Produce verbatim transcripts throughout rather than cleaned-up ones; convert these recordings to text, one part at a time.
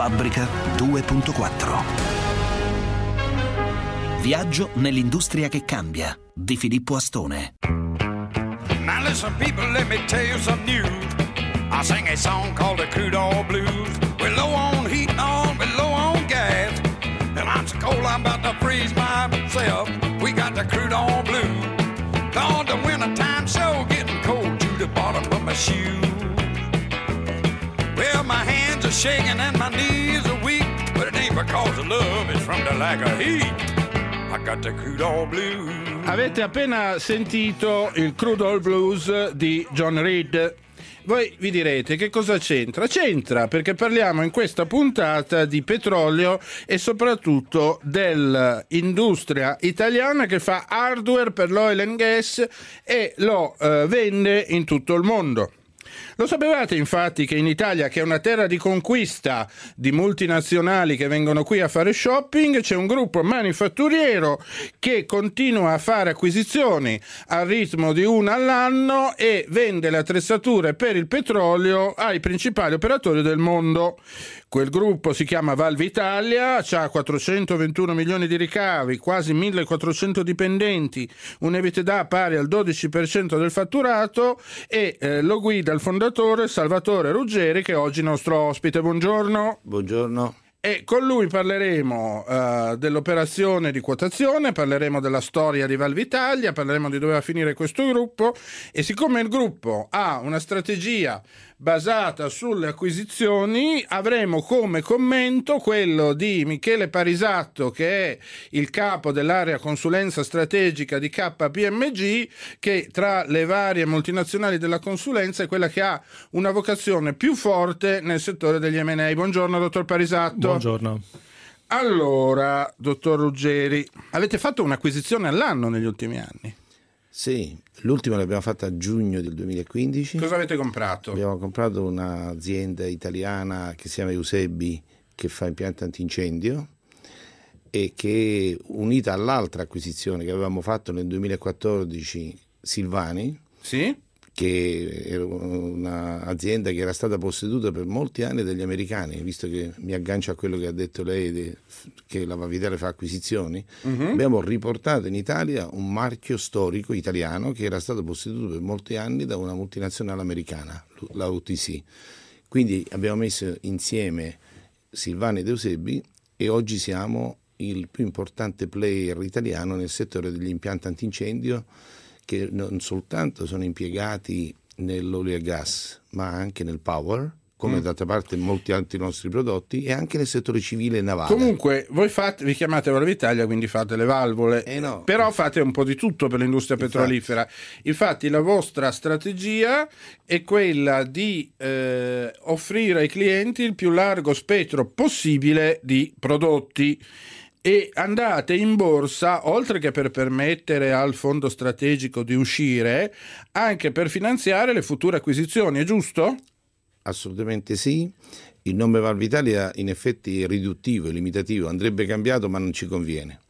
Fabbrica due punto quattro. Viaggio nell'industria che cambia di Filippo Astone. Now listen people, let me tell you some news. I sing a song called the Crude Oil Blues. We're low on heat and on, we're low on gas. And I'm so cold I'm about to freeze myself. We got the crude oil blues. Cause the wintertime so getting cold to the bottom of my shoe. Well, my hands are shaking and my knees are weak, but it ain't because of love, it's from the lack of heat. I got the crude oil blues. Avete appena sentito il Crude Oil Blues di John Reid. Voi vi direte che cosa c'entra? C'entra perché parliamo in questa puntata di petrolio e soprattutto dell'industria italiana che fa hardware per l'oil and gas e lo eh, vende in tutto il mondo. Lo sapevate infatti che in Italia, che è una terra di conquista di multinazionali che vengono qui a fare shopping, c'è un gruppo manifatturiero che continua a fare acquisizioni al ritmo di una all'anno e vende le attrezzature per il petrolio ai principali operatori del mondo. Quel gruppo si chiama Valve Italia, ha quattrocentoventuno milioni di ricavi, quasi millequattrocento dipendenti, un EBITDA pari al dodici per cento del fatturato e eh, lo guida il fondatore Salvatore Ruggeri, che è oggi nostro ospite. Buongiorno. Buongiorno. E con lui parleremo uh, dell'operazione di quotazione, parleremo della storia di Valve Italia, parleremo di dove va a finire questo gruppo e siccome il gruppo ha una strategia basata sulle acquisizioni, avremo come commento quello di Michele Parisatto, che è il capo dell'area consulenza strategica di K P M G, che tra le varie multinazionali della consulenza è quella che ha una vocazione più forte nel settore degli M and A. Buongiorno dottor Parisatto. Buongiorno. Allora, dottor Ruggeri, avete fatto un'acquisizione all'anno negli ultimi anni? Sì, l'ultima l'abbiamo fatta a giugno del duemilaquindici. Cosa avete comprato? Abbiamo comprato un'azienda italiana che si chiama Eusebi, che fa impianti antincendio e che, unita all'altra acquisizione che avevamo fatto nel duemilaquattordici, Silvani, sì? che era un'azienda che era stata posseduta per molti anni dagli americani, visto che mi aggancio a quello che ha detto lei, che la Valve Italia fa acquisizioni. Uh-huh. Abbiamo riportato in Italia un marchio storico italiano che era stato posseduto per molti anni da una multinazionale americana, la U T C. Quindi abbiamo messo insieme Silvani ed Eusebi e oggi siamo il più importante player italiano nel settore degli impianti antincendio, che non soltanto sono impiegati nell'olio e gas, ma anche nel power, come mm. d'altra parte molti altri nostri prodotti, e anche nel settore civile e navale. Comunque, voi fate, vi chiamate Valve Italia, quindi fate le valvole, eh no. però fate un po' di tutto per l'industria petrolifera. Infatti, Infatti la vostra strategia è quella di eh, offrire ai clienti il più largo spettro possibile di prodotti. E andate in borsa, oltre che per permettere al fondo strategico di uscire, anche per finanziare le future acquisizioni, è giusto? Assolutamente sì. Il nome Valve Italia in effetti è riduttivo, è limitativo, andrebbe cambiato ma non ci conviene.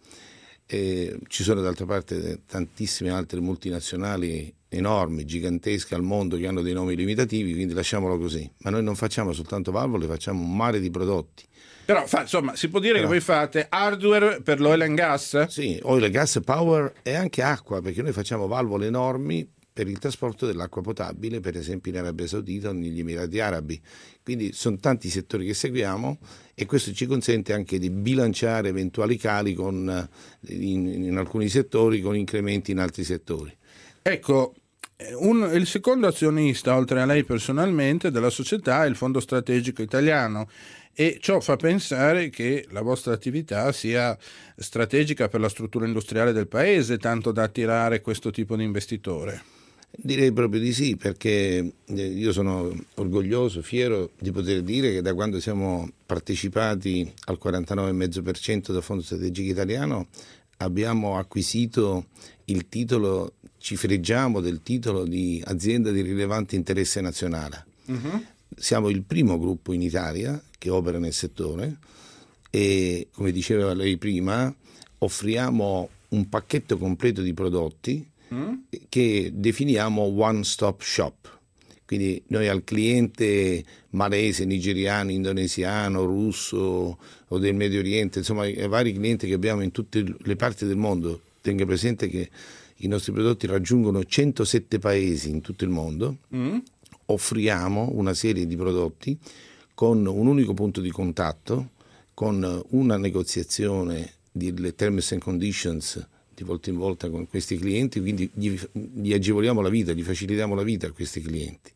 E ci sono d'altra parte tantissime altre multinazionali enormi, gigantesche al mondo che hanno dei nomi limitativi, quindi lasciamolo così. Ma noi non facciamo soltanto valvole, facciamo un mare di prodotti. Però fa, insomma, si può dire Però, che voi fate hardware per l'oil and gas? Sì, oil and gas, power e anche acqua, perché noi facciamo valvole enormi per il trasporto dell'acqua potabile, per esempio in Arabia Saudita o negli Emirati Arabi. Quindi sono tanti settori che seguiamo e questo ci consente anche di bilanciare eventuali cali con, in, in alcuni settori con incrementi in altri settori. Ecco, un, il secondo azionista, oltre a lei personalmente, della società è il Fondo Strategico Italiano. E ciò fa pensare che la vostra attività sia strategica per la struttura industriale del paese, tanto da attirare questo tipo di investitore. Direi proprio di sì, perché io sono orgoglioso, fiero di poter dire che da quando siamo partecipati al quarantanove virgola cinque per cento del Fondo Strategico Italiano abbiamo acquisito il titolo, ci freggiamo del titolo di azienda di rilevante interesse nazionale. Uh-huh. Siamo il primo gruppo in Italia che opera nel settore e, come diceva lei prima, offriamo un pacchetto completo di prodotti mm. che definiamo one stop shop. Quindi noi al cliente malese, nigeriano, indonesiano, russo o del Medio Oriente, insomma ai vari clienti che abbiamo in tutte le parti del mondo, tenga presente che i nostri prodotti raggiungono centosette paesi in tutto il mondo, mm. offriamo una serie di prodotti con un unico punto di contatto, con una negoziazione delle terms and conditions di volta in volta con questi clienti, quindi gli, gli agevoliamo la vita, gli facilitiamo la vita a questi clienti.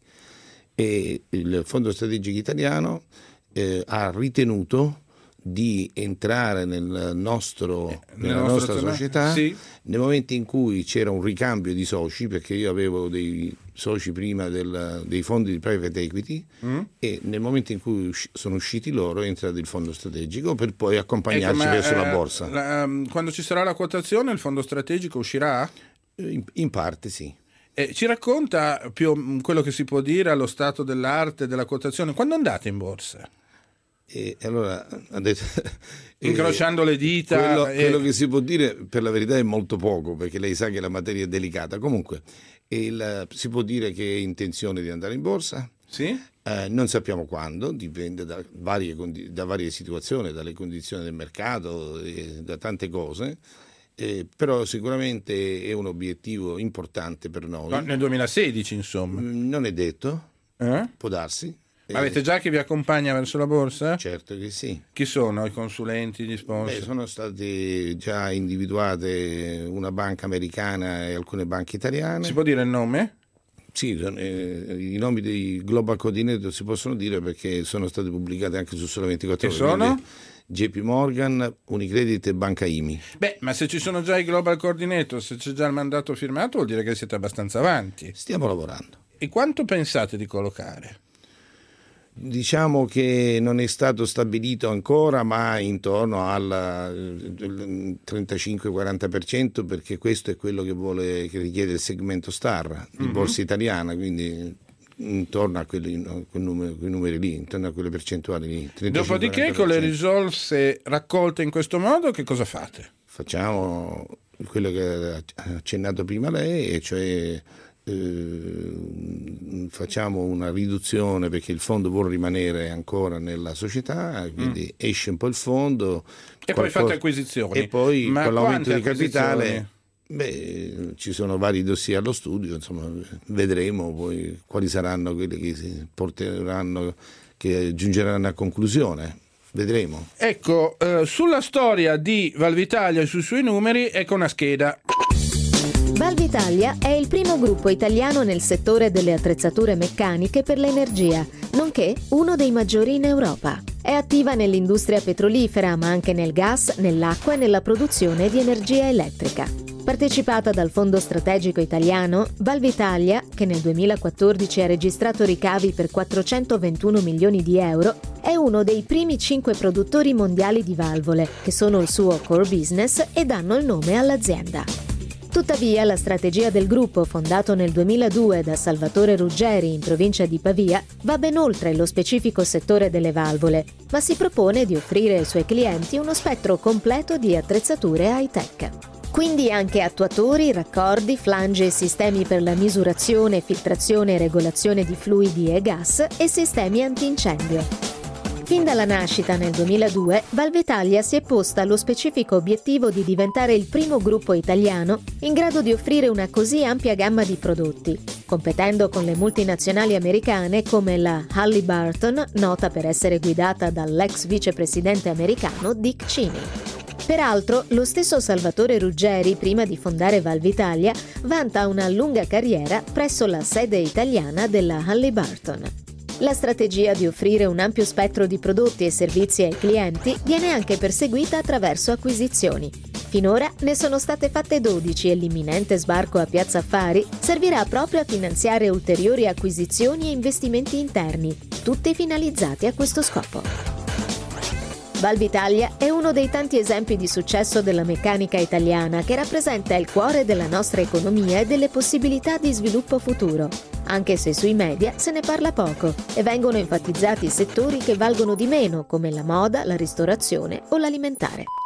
E il Fondo Strategico Italiano eh, ha ritenuto di entrare nel nostro, eh, nella nostra società sì. nel momento in cui c'era un ricambio di soci, perché io avevo dei soci prima del, dei fondi di private equity mm. e nel momento in cui usci, sono usciti loro è entrato il Fondo Strategico per poi accompagnarci ecco, ma, verso eh, la borsa. La, quando ci sarà la quotazione il Fondo Strategico uscirà? In, in parte sì. Eh, ci racconta più quello che si può dire allo stato dell'arte della quotazione. Quando andate in borsa? E allora ha detto, incrociando eh, le dita quello, e... quello che si può dire per la verità è molto poco, perché lei sa che la materia è delicata. Comunque il, si può dire che è intenzione di andare in borsa. Sì? Eh, non sappiamo quando, dipende da varie, da varie situazioni, dalle condizioni del mercato, e da tante cose. Eh, però sicuramente è un obiettivo importante per noi. No, nel duemilasedici insomma. Non è detto, eh? può darsi. Ma avete già chi vi accompagna verso la borsa? Certo che sì. Chi sono i consulenti, gli sponsor? Beh, sono state già individuate una banca americana e alcune banche italiane. Si può dire il nome? Sì, eh, i nomi dei Global Coordinator si possono dire perché sono state pubblicate anche su Sole ventiquattro Ore. E sono? J P Morgan, Unicredit e Banca I M I. Beh, ma se ci sono già i Global Coordinator, se c'è già il mandato firmato, vuol dire che siete abbastanza avanti. Stiamo lavorando. E quanto pensate di collocare? Diciamo che non è stato stabilito ancora, ma intorno al trentacinque quaranta per cento, perché questo è quello che vuole, che richiede il segmento Star di mm-hmm. borsa italiana, quindi intorno a quelli, a quei, numeri, quei numeri lì, intorno a quelle percentuali lì. Dopodiché con le risorse raccolte in questo modo che cosa fate? Facciamo quello che ha accennato prima lei, e cioè Eh, facciamo una riduzione perché il fondo vuole rimanere ancora nella società, quindi mm. esce un po' il fondo e qualcosa, poi fate acquisizioni e poi Ma con l'aumento di capitale beh, ci sono vari dossier allo studio, insomma vedremo poi quali saranno quelli che si porteranno, che giungeranno a conclusione. Vedremo. Ecco, eh, sulla storia di Valvitalia e sui suoi numeri, ecco una scheda. Valvitalia è il primo gruppo italiano nel settore delle attrezzature meccaniche per l'energia, nonché uno dei maggiori in Europa. È attiva nell'industria petrolifera, ma anche nel gas, nell'acqua e nella produzione di energia elettrica. Partecipata dal Fondo Strategico Italiano, Valvitalia, che nel duemilaquattordici ha registrato ricavi per quattrocentoventuno milioni di euro, è uno dei primi cinque produttori mondiali di valvole, che sono il suo core business e danno il nome all'azienda. Tuttavia, la strategia del gruppo, fondato nel duemiladue da Salvatore Ruggeri in provincia di Pavia, va ben oltre lo specifico settore delle valvole, ma si propone di offrire ai suoi clienti uno spettro completo di attrezzature high-tech. Quindi anche attuatori, raccordi, flange e sistemi per la misurazione, filtrazione e regolazione di fluidi e gas e sistemi antincendio. Fin dalla nascita nel duemiladue, Valvitalia si è posta lo specifico obiettivo di diventare il primo gruppo italiano in grado di offrire una così ampia gamma di prodotti, competendo con le multinazionali americane come la Halliburton, nota per essere guidata dall'ex vicepresidente americano Dick Cheney. Peraltro, lo stesso Salvatore Ruggeri, prima di fondare Valvitalia, vanta una lunga carriera presso la sede italiana della Halliburton. La strategia di offrire un ampio spettro di prodotti e servizi ai clienti viene anche perseguita attraverso acquisizioni. Finora ne sono state fatte dodici e l'imminente sbarco a Piazza Affari servirà proprio a finanziare ulteriori acquisizioni e investimenti interni, tutti finalizzati a questo scopo. Valvitalia è uno dei tanti esempi di successo della meccanica italiana che rappresenta il cuore della nostra economia e delle possibilità di sviluppo futuro, anche se sui media se ne parla poco e vengono enfatizzati settori che valgono di meno come la moda, la ristorazione o l'alimentare.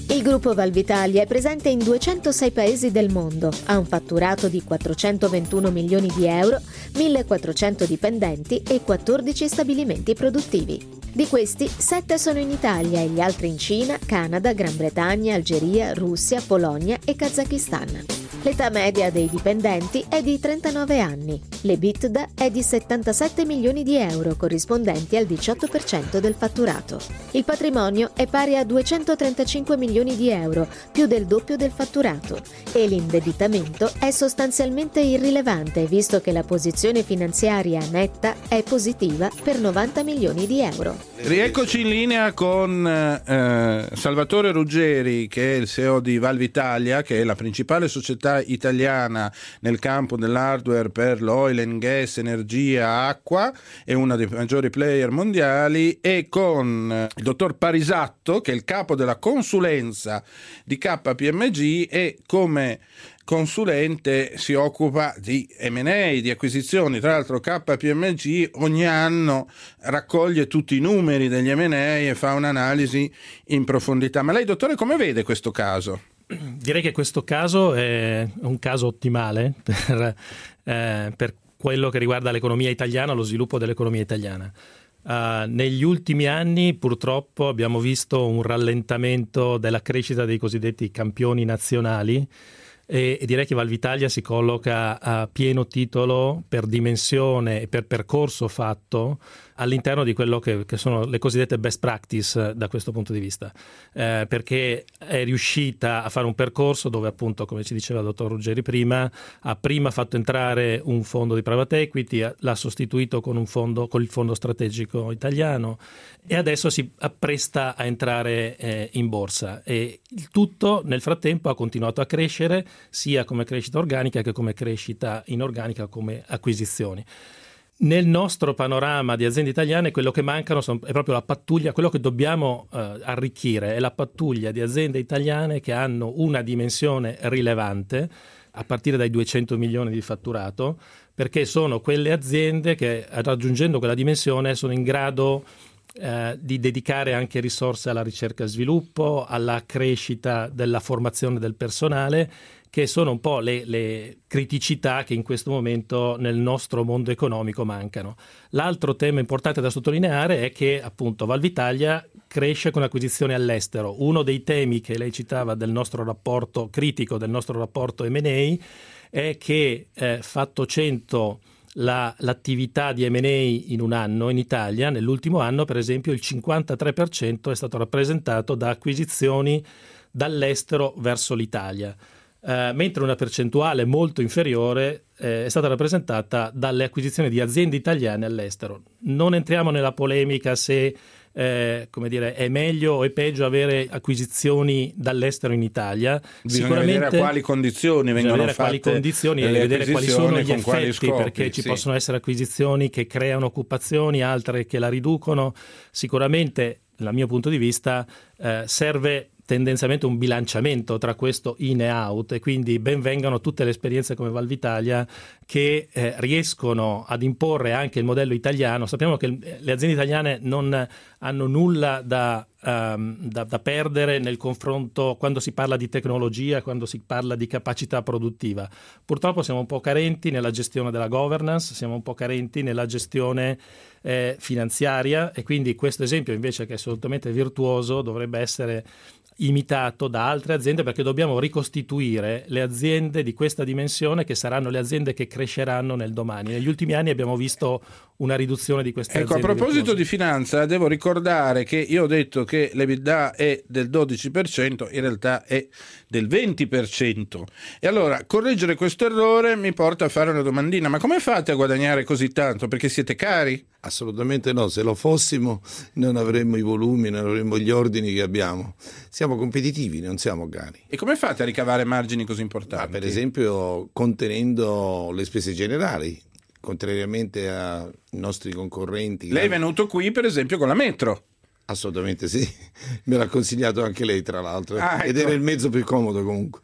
Il gruppo Valvitalia è presente in duecentosei paesi del mondo, ha un fatturato di quattrocentoventuno milioni di euro, millequattrocento dipendenti e quattordici stabilimenti produttivi. Di questi, sette sono in Italia e gli altri in Cina, Canada, Gran Bretagna, Algeria, Russia, Polonia e Kazakistan. L'età media dei dipendenti è di trentanove anni. L'EBITDA è di settantasette milioni di euro, corrispondenti al diciotto per cento del fatturato. Il patrimonio è pari a duecentotrentacinque milioni di euro, più del doppio del fatturato, e l'indebitamento è sostanzialmente irrilevante, visto che la posizione finanziaria netta è positiva per novanta milioni di euro. Rieccoci in linea con eh, Salvatore Ruggeri, che è il C E O di Valvitalia, che è la principale società italiana nel campo dell'hardware per l'oil and gas, energia, acqua, è una dei maggiori player mondiali, e con il dottor Parisatto, che è il capo della consulenza di K P M G e come consulente si occupa di M and A, di acquisizioni. Tra l'altro K P M G ogni anno raccoglie tutti i numeri degli M and A e fa un'analisi in profondità. Ma lei, dottore, come vede questo caso? Direi che questo caso è un caso ottimale per, eh, per quello che riguarda l'economia italiana, lo sviluppo dell'economia italiana. Uh, negli ultimi anni purtroppo abbiamo visto un rallentamento della crescita dei cosiddetti campioni nazionali, e, e direi che Valvitalia si colloca a pieno titolo per dimensione e per percorso fatto all'interno di quello che, che sono le cosiddette best practice da questo punto di vista, eh, perché è riuscita a fare un percorso dove, appunto, come ci diceva il dottor Ruggeri prima, ha prima fatto entrare un fondo di private equity, l'ha sostituito con un fondo, con il fondo strategico italiano, e adesso si appresta a entrare eh, in borsa, e il tutto nel frattempo ha continuato a crescere sia come crescita organica che come crescita inorganica, come acquisizioni. Nel nostro panorama di aziende italiane quello che mancano sono, è proprio la pattuglia, quello che dobbiamo eh, arricchire è la pattuglia di aziende italiane che hanno una dimensione rilevante a partire dai duecento milioni di fatturato, perché sono quelle aziende che, raggiungendo quella dimensione, sono in grado eh, di dedicare anche risorse alla ricerca e sviluppo, alla crescita della formazione del personale, che sono un po' le, le criticità che in questo momento nel nostro mondo economico mancano. L'altro tema importante da sottolineare è che, appunto, Valvitalia cresce con acquisizioni all'estero. Uno dei temi che lei citava del nostro rapporto critico, del nostro rapporto M and A, è che eh, fatto cento la, l'attività di M and A in un anno in Italia, nell'ultimo anno per esempio il cinquantatré per cento è stato rappresentato da acquisizioni dall'estero verso l'Italia. Uh, mentre una percentuale molto inferiore eh, è stata rappresentata dalle acquisizioni di aziende italiane all'estero. Non entriamo nella polemica se eh, come dire, è meglio o è peggio avere acquisizioni dall'estero in Italia. Bisogna Sicuramente vedere a quali condizioni vengono vedere fatte quali condizioni e vedere quali sono gli effetti, scopi, perché ci sì. possono essere acquisizioni che creano occupazioni, altre che la riducono. Sicuramente, dal mio punto di vista, eh, serve tendenzialmente un bilanciamento tra questo in e out, e quindi ben vengano tutte le esperienze come Valvitalia che eh, riescono ad imporre anche il modello italiano. Sappiamo che le aziende italiane non hanno nulla da, um, da, da perdere nel confronto quando si parla di tecnologia, quando si parla di capacità produttiva. Purtroppo siamo un po' carenti nella gestione della governance, siamo un po' carenti nella gestione eh, finanziaria, e quindi questo esempio, invece che assolutamente virtuoso, dovrebbe essere imitato da altre aziende, perché dobbiamo ricostituire le aziende di questa dimensione, che saranno le aziende che cresceranno nel domani. Negli ultimi anni abbiamo visto una riduzione di queste ecco, aziende. A proposito virtuose. di finanza, devo ricordare che io ho detto che l'EBITDA è del dodici per cento, in realtà è del venti per cento. E allora, correggere questo errore mi porta a fare una domandina: ma come fate a guadagnare così tanto? Perché siete cari? Assolutamente no, se lo fossimo non avremmo i volumi, non avremmo gli ordini che abbiamo. Siamo competitivi, non siamo cari. E come fate a ricavare margini così importanti? Ma per esempio contenendo le spese generali, contrariamente ai nostri concorrenti. Lei è venuto qui per esempio con la metro. Assolutamente sì, me l'ha consigliato anche lei tra l'altro, ah, ecco. Ed era il mezzo più comodo comunque.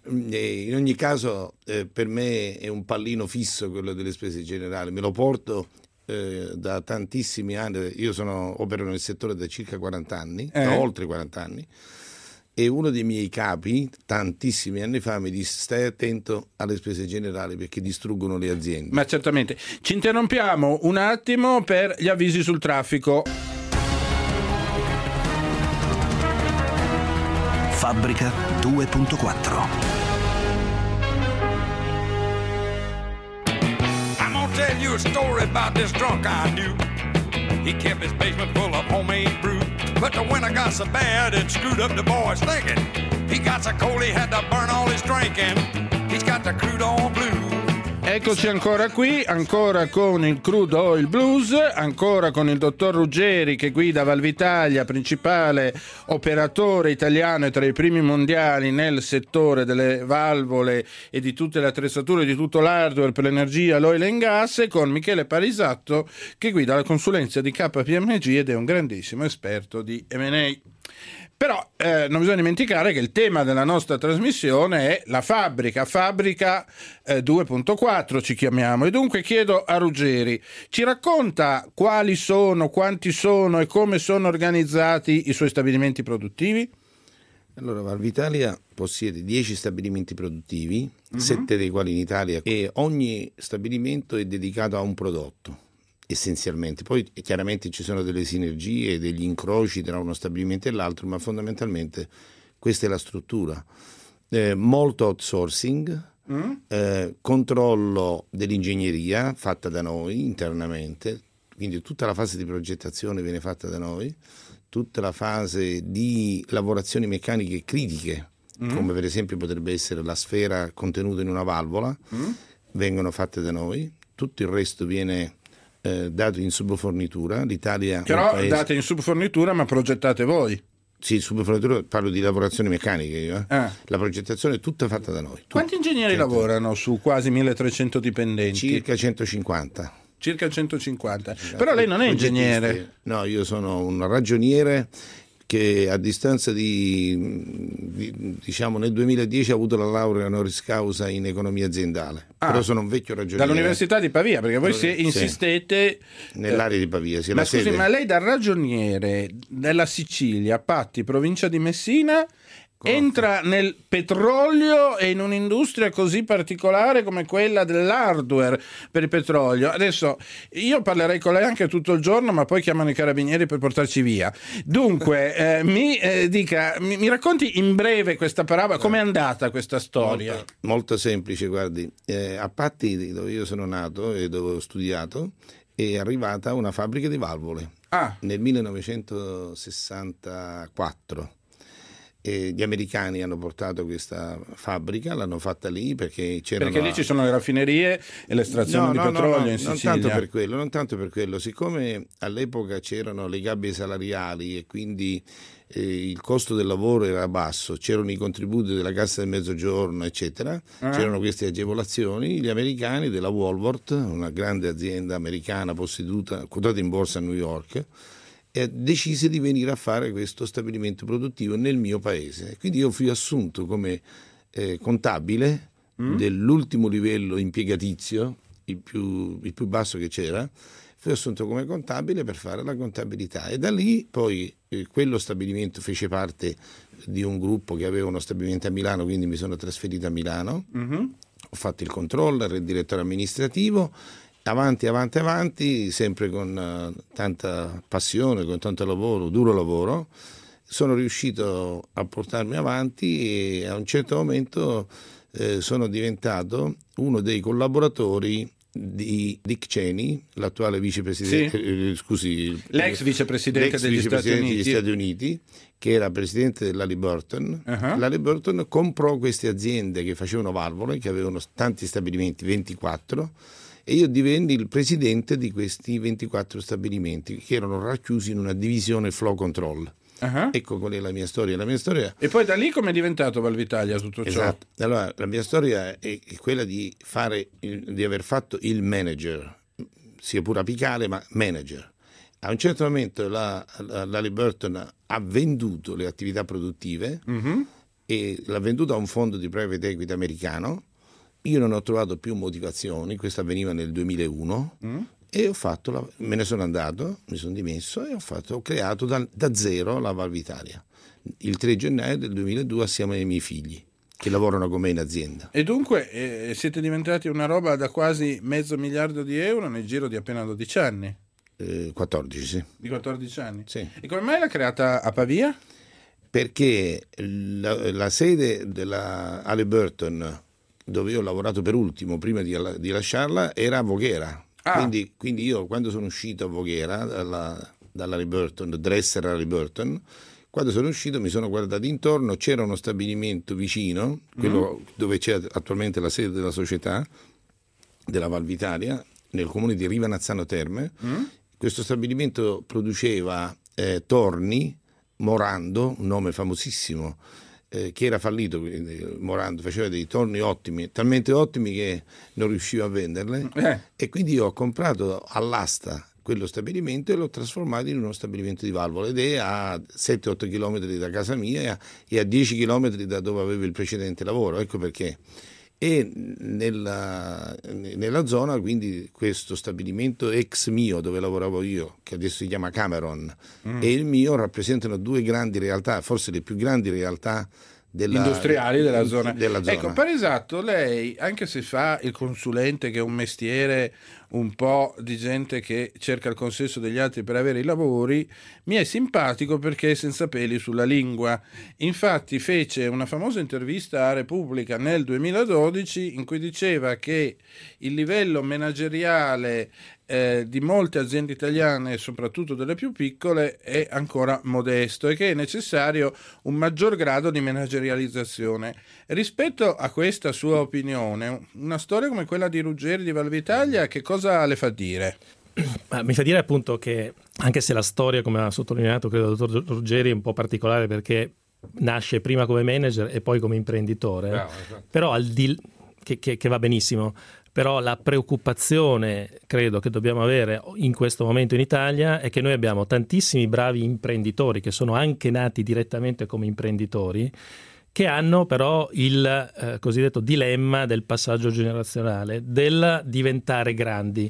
In ogni caso eh, per me è un pallino fisso quello delle spese generali, me lo porto eh, da tantissimi anni. Io sono opero nel settore da circa quaranta anni, eh. da oltre quaranta anni, E uno dei miei capi, tantissimi anni fa, mi disse: stai attento alle spese generali perché distruggono le aziende. Ma certamente. Ci interrompiamo un attimo per gli avvisi sul traffico. Fabbrica due punto quattro. I'm gonna tell you a story about this drunk I knew. He kept his basement full of homemade brew. But the winter got so bad it screwed up the boys thinking. He got so cold he had to burn all his drinking. He's got the crude oil blues. Eccoci ancora qui, ancora con il Crude Oil Blues, ancora con il dottor Ruggeri che guida Valvitalia, principale operatore italiano e tra i primi mondiali nel settore delle valvole e di tutte le attrezzature, di tutto l'hardware per l'energia, l'oil and gas, e con Michele Parisatto che guida la consulenza di K P M G ed è un grandissimo esperto di M and A. Però eh, non bisogna dimenticare che il tema della nostra trasmissione è la fabbrica, fabbrica eh, due punto quattro ci chiamiamo, e dunque chiedo a Ruggeri, ci racconta quali sono, quanti sono e come sono organizzati i suoi stabilimenti produttivi? Allora, Valvitalia possiede dieci stabilimenti produttivi, uh-huh. sette dei quali in Italia, e ogni stabilimento è dedicato a un prodotto. Essenzialmente, poi chiaramente ci sono delle sinergie, degli incroci tra uno stabilimento e l'altro, ma fondamentalmente questa è la struttura. Eh, molto outsourcing, mm. eh, controllo dell'ingegneria fatta da noi internamente, quindi tutta la fase di progettazione viene fatta da noi, tutta la fase di lavorazioni meccaniche critiche, mm. come per esempio potrebbe essere la sfera contenuta in una valvola, mm. vengono fatte da noi, tutto il resto viene Eh, dato in subfornitura. L'Italia però paese... date in subfornitura ma progettate voi? Sì, subfornitura, parlo di lavorazioni meccaniche io, eh. Ah. La progettazione è tutta fatta da noi. Quanti ingegneri certo. lavorano su quasi milletrecento dipendenti? Circa centocinquanta. Circa centocinquanta. Però lei non è ingegnere. No, io sono un ragioniere che a distanza di, di diciamo nel duemiladieci ha avuto la laurea honoris causa in economia aziendale, ah, però sono un vecchio ragioniere. Dall'Università di Pavia, perché voi si, insistete sì, nell'area di Pavia. Sì, ma la scusi, sede... ma lei da ragioniere della Sicilia, Patti, provincia di Messina, entra nel petrolio e in un'industria così particolare come quella dell'hardware per il petrolio. Adesso io parlerei con lei anche tutto il giorno, ma poi chiamano i carabinieri per portarci via. Dunque eh, mi eh, dica, mi, mi racconti in breve questa parabola, com'è andata questa storia? Molto, molto semplice, guardi, eh, a Patti, dove io sono nato e dove ho studiato, è arrivata una fabbrica di valvole ah. nel millenovecentosessantaquattro. E gli americani hanno portato questa fabbrica, l'hanno fatta lì perché c'erano... Perché lì ci sono le raffinerie e l'estrazione no, di no, petrolio no, no, in Sicilia. Non tanto per quello, non tanto per quello. Siccome all'epoca c'erano le gabbie salariali e quindi eh, il costo del lavoro era basso, c'erano i contributi della Cassa del Mezzogiorno, eccetera, ah. c'erano queste agevolazioni, gli americani della Walworth, una grande azienda americana posseduta, quotata in borsa a New York, decise di venire a fare questo stabilimento produttivo nel mio paese. Quindi io fui assunto come eh, contabile mm. dell'ultimo livello impiegatizio, il più, il più basso che c'era, fui assunto come contabile per fare la contabilità e da lì poi eh, quello stabilimento fece parte di un gruppo che aveva uno stabilimento a Milano, quindi mi sono trasferito a Milano, mm-hmm. ho fatto il controller, il direttore amministrativo. Avanti, avanti, avanti, sempre con uh, tanta passione, con tanto lavoro, duro lavoro, sono riuscito a portarmi avanti e a un certo momento eh, sono diventato uno dei collaboratori di Dick Cheney, l'attuale vicepresidente, sì. eh, scusi, l'ex vicepresidente, l'ex degli, vicepresidente Stati degli Stati Uniti, che era presidente dell'Haliburton. Uh-huh. L'Haliburton comprò queste aziende che facevano valvole, che avevano tanti stabilimenti, ventiquattro, e io divenni il presidente di questi ventiquattro stabilimenti che erano racchiusi in una divisione flow control. Uh-huh. Ecco qual è la mia storia. La mia storia... E poi da lì come è diventato Valvitalia tutto ciò? Esatto. Allora, la mia storia è quella di fare, di aver fatto il manager, sia pure apicale, ma manager. A un certo momento la, la, l'Haliburton ha venduto le attività produttive uh-huh. e l'ha venduto a un fondo di private equity americano. Io non ho trovato più motivazioni, questo avveniva nel duemilauno, mm. e ho fatto la, me ne sono andato, mi sono dimesso e ho, fatto, ho creato da, da zero la Valvitalia. Il tre gennaio del duemiladue assieme ai miei figli che lavorano con me in azienda. E dunque eh, siete diventati una roba da quasi mezzo miliardo di euro nel giro di appena dodici anni? Eh, quattordici, sì. Di quattordici anni? Sì. E come mai l'ha creata a Pavia? Perché la, la sede della Halliburton, dove io ho lavorato per ultimo prima di, di lasciarla, era a Voghera. Ah. Quindi, quindi io quando sono uscito a Voghera dalla, dalla Halliburton, Dresser Halliburton, quando sono uscito mi sono guardato intorno, c'era uno stabilimento vicino, quello mm. dove c'è attualmente la sede della società della Valvitalia, nel comune di Rivanazzano Terme. Mm. Questo stabilimento produceva eh, torni, Morando, un nome famosissimo, eh, che era fallito, quindi Morando faceva dei torni ottimi, talmente ottimi che non riusciva a venderle, eh. e quindi io ho comprato all'asta quello stabilimento e l'ho trasformato in uno stabilimento di valvole ed è a sette otto chilometri da casa mia e a, e a dieci chilometri da dove avevo il precedente lavoro, ecco perché. E nella, nella zona, quindi, questo stabilimento ex mio dove lavoravo io, che adesso si chiama Cameron, mm. e il mio rappresentano due grandi realtà, forse le più grandi realtà della, industriali della zona. della zona. Ecco, per esatto, lei, anche se fa il consulente, che è un mestiere un po' di gente che cerca il consenso degli altri per avere i lavori, mi è simpatico perché è senza peli sulla lingua. Infatti fece una famosa intervista a Repubblica nel duemiladodici in cui diceva che il livello manageriale eh, di molte aziende italiane, soprattutto delle più piccole, è ancora modesto e che è necessario un maggior grado di managerializzazione. Rispetto a questa sua opinione, una storia come quella di Ruggeri di Valvitalia, che cosa le fa dire? Mi fa dire appunto che, anche se la storia, come ha sottolineato credo il dottor Ruggeri, è un po' particolare perché nasce prima come manager e poi come imprenditore, no, esatto. però al di che, che, che va benissimo, però la preoccupazione credo che dobbiamo avere in questo momento in Italia è che noi abbiamo tantissimi bravi imprenditori che sono anche nati direttamente come imprenditori, che hanno però il eh, cosiddetto dilemma del passaggio generazionale, del diventare grandi.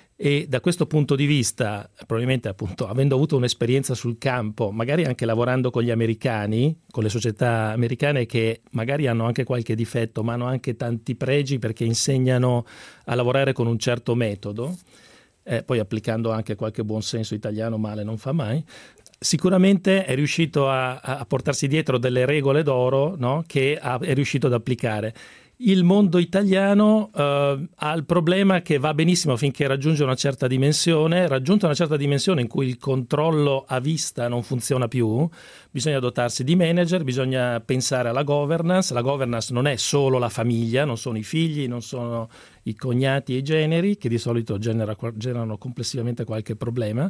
E da questo punto di vista, probabilmente appunto avendo avuto un'esperienza sul campo, magari anche lavorando con gli americani, con le società americane che magari hanno anche qualche difetto, ma hanno anche tanti pregi perché insegnano a lavorare con un certo metodo, eh, poi applicando anche qualche buon senso italiano, male non fa mai, sicuramente è riuscito a, a portarsi dietro delle regole d'oro, no? Che ha, è riuscito ad applicare. Il mondo italiano eh, ha il problema che va benissimo finché raggiunge una certa dimensione. Raggiunta una certa dimensione in cui il controllo a vista non funziona più, bisogna dotarsi di manager, bisogna pensare alla governance. La governance non è solo la famiglia, non sono i figli, non sono i cognati e i generi, che di solito genera, generano complessivamente qualche problema.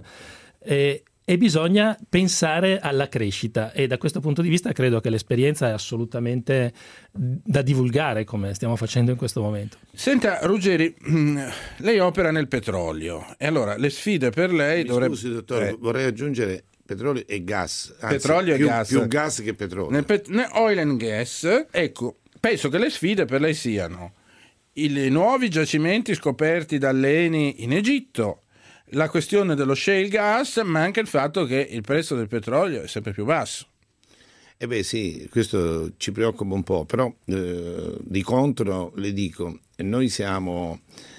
E, E bisogna pensare alla crescita, e da questo punto di vista credo che l'esperienza è assolutamente da divulgare, come stiamo facendo in questo momento. Senta Ruggeri, lei opera nel petrolio e allora le sfide per lei Mi dovrebbero... Scusi dottore, eh. vorrei aggiungere petrolio e gas, anzi, petrolio più, e gas. più gas che petrolio. Nel pet- nel oil and gas, ecco, penso che le sfide per lei siano i nuovi giacimenti scoperti dall'Eni in Egitto, la questione dello shale gas, ma anche il fatto che il prezzo del petrolio è sempre più basso. Eh beh sì, questo ci preoccupa un po', però eh, di contro le dico, noi siamo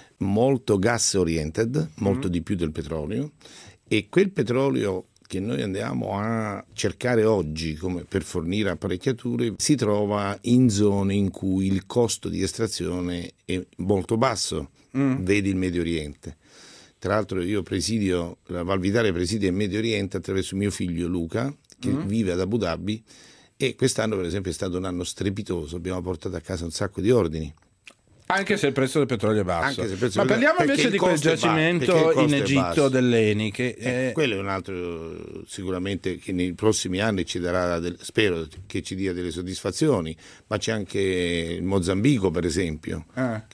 molto gas oriented, molto mm. di più del petrolio, e quel petrolio che noi andiamo a cercare oggi come per fornire apparecchiature si trova in zone in cui il costo di estrazione è molto basso, mm. vedi il Medio Oriente. Tra l'altro io presidio, la Valvitalia presidia il Medio Oriente attraverso mio figlio Luca, che mm. vive ad Abu Dhabi, e quest'anno per esempio è stato un anno strepitoso, abbiamo portato a casa un sacco di ordini. Anche se il prezzo del petrolio è basso. Anche se il prezzo Ma parliamo perché invece di quel giacimento in Egitto dell'Eni. Che eh, è... Quello è un altro sicuramente che nei prossimi anni ci darà, del, spero che ci dia delle soddisfazioni, ma c'è anche il Mozambico per esempio, ah.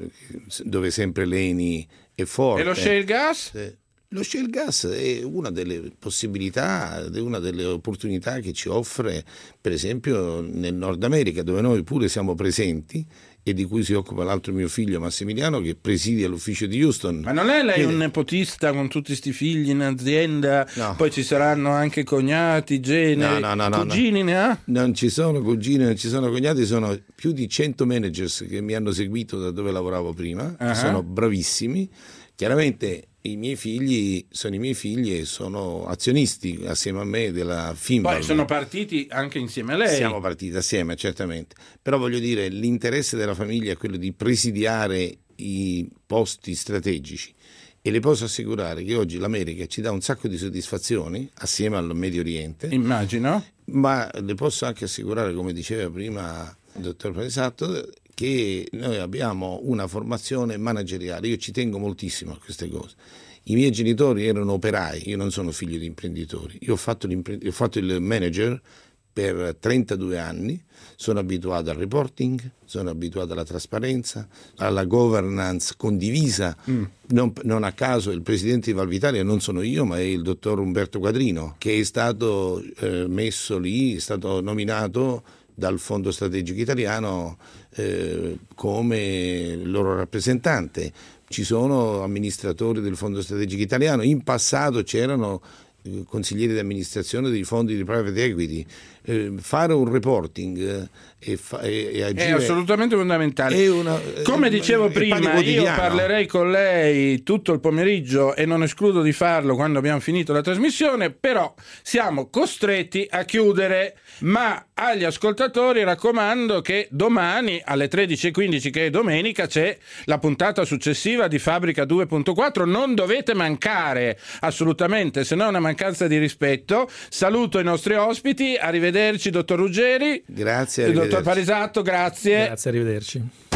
dove sempre l'Eni è forte. E lo shale gas? Eh, Lo shale gas è una delle possibilità, è una delle opportunità che ci offre per esempio nel Nord America, dove noi pure siamo presenti, e di cui si occupa l'altro mio figlio Massimiliano, che presidia l'ufficio di Houston. Ma non è lei Quindi, un nepotista con tutti sti figli in azienda? No. Poi ci saranno anche cognati, generi, No, no, no, no, cugini no. ne ha? Non ci sono cugini, non ci sono cognati, sono più di cento managers che mi hanno seguito da dove lavoravo prima, Uh-huh. che sono bravissimi. Chiaramente i miei figli sono i miei figli e sono azionisti assieme a me della Finval. Poi sono partiti anche insieme a lei. Siamo partiti assieme, certamente. Però voglio dire, l'interesse della famiglia è quello di presidiare i posti strategici e le posso assicurare che oggi l'America ci dà un sacco di soddisfazioni assieme al Medio Oriente. Immagino. Ma le posso anche assicurare, come diceva prima il dottor Palisato, che noi abbiamo una formazione manageriale. Io ci tengo moltissimo a queste cose. I miei genitori erano operai, io non sono figlio di imprenditori. Io ho fatto, ho fatto il manager per trentadue anni, sono abituato al reporting, sono abituato alla trasparenza, alla governance condivisa. Mm. Non, non a caso il presidente di Valvitalia non sono io, ma è il dottor Umberto Quadrino, che è stato eh, messo lì, è stato nominato dal Fondo Strategico Italiano eh, come loro rappresentante. Ci sono amministratori del Fondo Strategico Italiano, in passato c'erano eh, consiglieri di amministrazione dei fondi di private equity. Eh, fare un reporting eh, e, fa, e, e agire è assolutamente fondamentale. È una, Come è, dicevo è prima, io parlerei con lei tutto il pomeriggio e non escludo di farlo quando abbiamo finito la trasmissione, però siamo costretti a chiudere. Ma agli ascoltatori raccomando che domani alle tredici e quindici, che è domenica, c'è la puntata successiva di Fabbrica due punto quattro. Non dovete mancare assolutamente, se no è una mancanza di rispetto. Saluto i nostri ospiti, arrivederci dottor Ruggeri. Grazie, il arrivederci. dottor Palisato, grazie. Grazie, arrivederci.